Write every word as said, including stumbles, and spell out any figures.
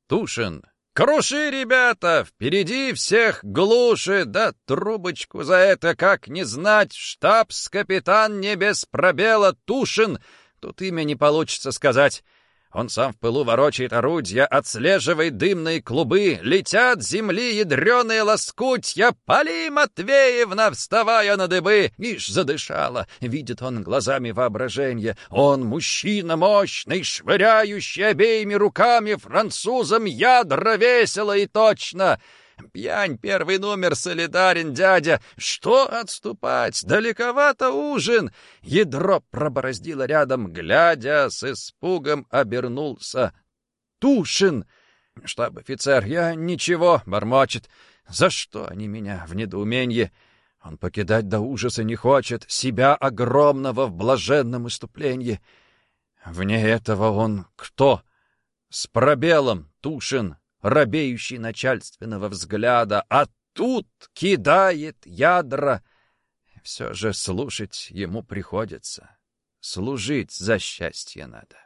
Тушин. «Круши, ребята! Впереди всех глуши! Да трубочку за это как не знать! Штабс-капитан не без пробела Тушин!» Тут имя не получится сказать. Он сам в пылу ворочает орудия, отслеживает дымные клубы, летят с земли ядреные лоскутья. «Пали, Матвеевна!» вставая на дыбы. Ишь, задышала. Видит он глазами воображения. Он мужчина мощный, швыряющий обеими руками французам ядра весело и точно. Пьянь, первый номер, солидарен, дядя. Что отступать? Далековато ужин. Ядро пробороздило рядом, глядя, с испугом обернулся. Тушин! Штаб-офицер, я ничего, бормочет. За что они меня в недоумении? Он покидать до ужаса не хочет, себя огромного в блаженном иступлении. Вне этого он кто? С пробелом, Тушин, робеющий начальственного взгляда, а тут кидает ядра. Все же слушать ему приходится. Служить за счастье надо.